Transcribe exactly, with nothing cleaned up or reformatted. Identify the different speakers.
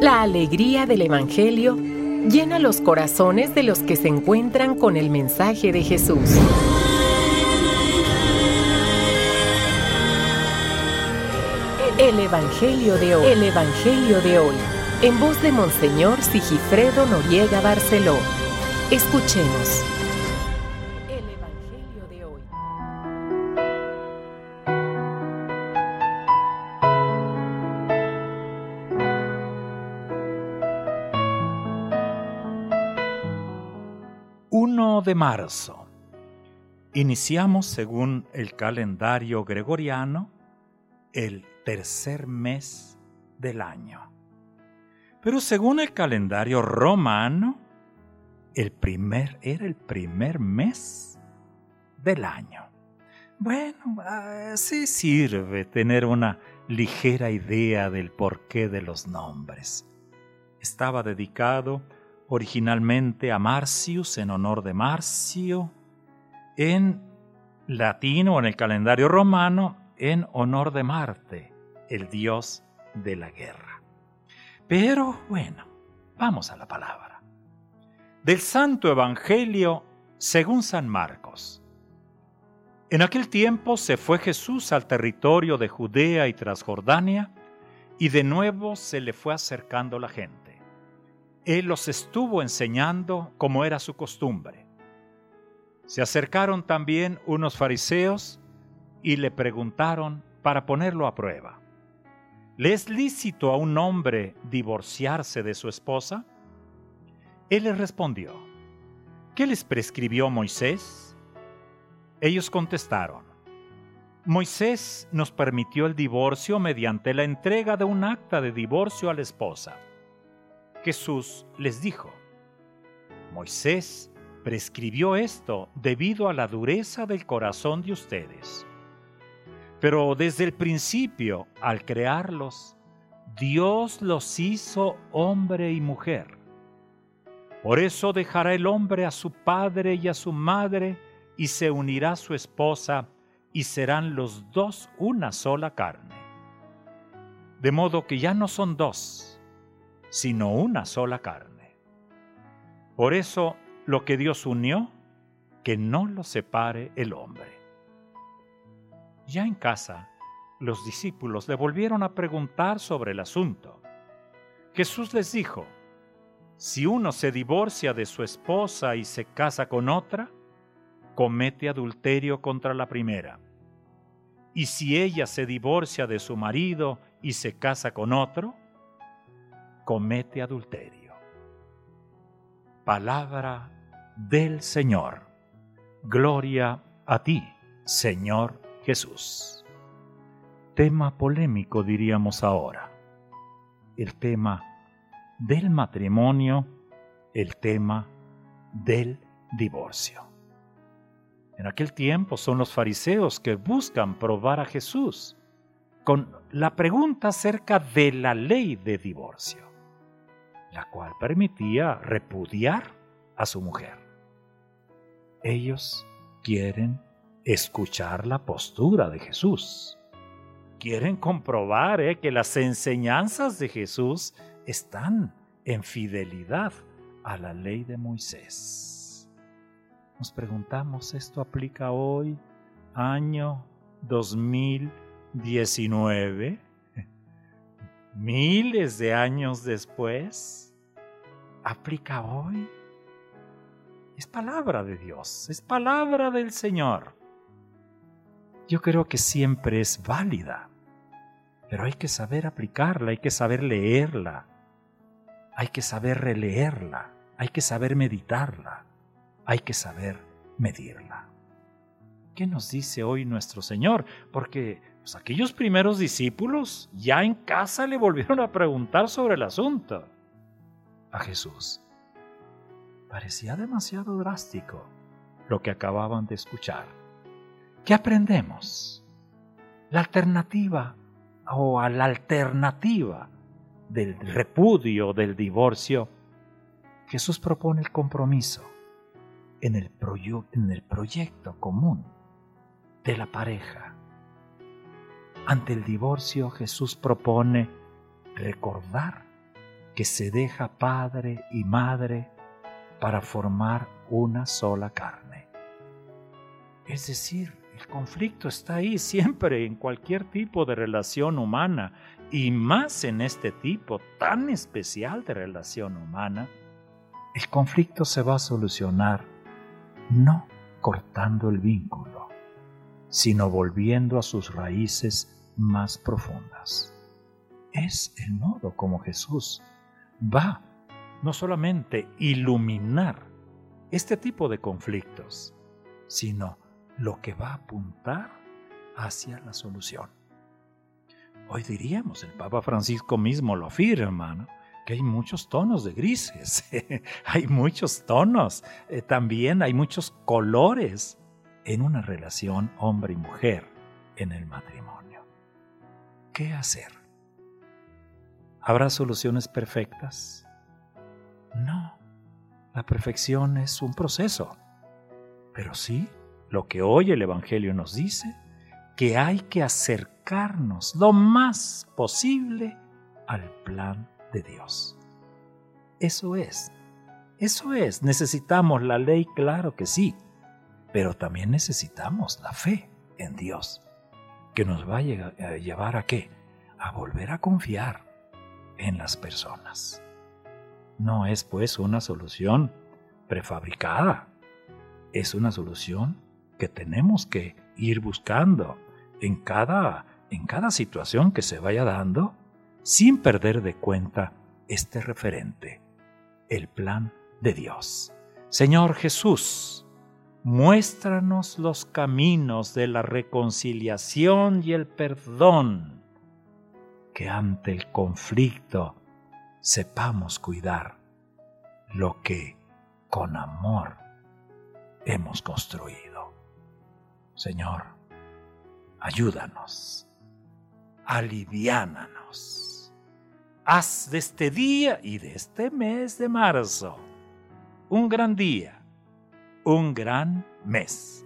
Speaker 1: La alegría del Evangelio llena los corazones de los que se encuentran con el mensaje de Jesús. El Evangelio de hoy. El Evangelio de hoy. En voz de Monseñor Sigifredo Noriega Barceló. Escuchemos. El Evangelio de hoy.
Speaker 2: primero de marzo. Iniciamos, según el calendario gregoriano, el tercer mes del año. Pero según el calendario romano, el primer era el primer mes del año. Bueno, así sirve tener una ligera idea del porqué de los nombres. Estaba dedicado originalmente a Marcius, en honor de Marcio, en latín o en el calendario romano, en honor de Marte, el dios de la guerra. Pero bueno, vamos a la palabra. Del Santo Evangelio según San Marcos. En aquel tiempo se fue Jesús al territorio de Judea y Transjordania, y de nuevo se le fue acercando la gente. Él los estuvo enseñando como era su costumbre. Se acercaron también unos fariseos y le preguntaron para ponerlo a prueba: ¿le es lícito a un hombre divorciarse de su esposa? Él les respondió: ¿qué les prescribió Moisés? Ellos contestaron: Moisés nos permitió el divorcio mediante la entrega de un acta de divorcio a la esposa. Jesús les dijo: Moisés prescribió esto debido a la dureza del corazón de ustedes. Pero desde el principio, al crearlos, Dios los hizo hombre y mujer. Por eso dejará el hombre a su padre y a su madre, y se unirá a su esposa, y serán los dos una sola carne. De modo que ya no son dos, sino una sola carne. Por eso, lo que Dios unió, que no lo separe el hombre. Ya en casa, los discípulos le volvieron a preguntar sobre el asunto. Jesús les dijo: si uno se divorcia de su esposa y se casa con otra, comete adulterio contra la primera. Y si ella se divorcia de su marido y se casa con otro, comete adulterio. Palabra del Señor. Gloria a ti, Señor Jesús. Tema polémico, diríamos ahora. El tema del matrimonio, el tema del divorcio. En aquel tiempo son los fariseos que buscan probar a Jesús con la pregunta acerca de la ley de divorcio, la cual permitía repudiar a su mujer. Ellos quieren escuchar la postura de Jesús. Quieren comprobar eh, que las enseñanzas de Jesús están en fidelidad a la ley de Moisés. Nos preguntamos, ¿esto aplica hoy, año dos mil diecinueve? Miles de años después, ¿aplica hoy? Es palabra de Dios, es palabra del Señor. Yo creo que siempre es válida, pero hay que saber aplicarla, hay que saber leerla, hay que saber releerla, hay que saber meditarla, hay que saber medirla. ¿Qué nos dice hoy nuestro Señor? Porque pues, aquellos primeros discípulos ya en casa le volvieron a preguntar sobre el asunto a Jesús. Parecía demasiado drástico lo que acababan de escuchar. ¿Qué aprendemos? La alternativa o a la alternativa del repudio, del divorcio, Jesús propone el compromiso en el, proyo- en el proyecto común de la pareja. Ante el divorcio, Jesús propone recordar que se deja padre y madre para formar una sola carne. Es decir, el conflicto está ahí siempre en cualquier tipo de relación humana, y más en este tipo tan especial de relación humana. El conflicto se va a solucionar no cortando el vínculo, sino volviendo a sus raíces más profundas. Es el modo como Jesús va no solamente iluminar este tipo de conflictos, sino lo que va a apuntar hacia la solución. Hoy diríamos, el Papa Francisco mismo lo afirma, ¿no?, que hay muchos tonos de grises, hay muchos tonos, eh, también hay muchos colores en una relación hombre y mujer en el matrimonio. ¿Qué hacer? ¿Habrá soluciones perfectas? No, la perfección es un proceso, pero sí, lo que hoy el Evangelio nos dice, que hay que acercarnos lo más posible al plan de Dios. Eso es, eso es, necesitamos la ley, claro que sí, pero también necesitamos la fe en Dios, que nos va a llevar a ¿qué? A volver a confiar en las personas. No es pues una solución prefabricada, es una solución que tenemos que ir buscando en cada, en cada situación que se vaya dando, sin perder de cuenta este referente, el plan de Dios. Señor Jesús, muéstranos los caminos de la reconciliación y el perdón, que ante el conflicto sepamos cuidar lo que con amor hemos construido. Señor, ayúdanos, aliviánanos. Haz de este día y de este mes de marzo un gran día, un gran mes.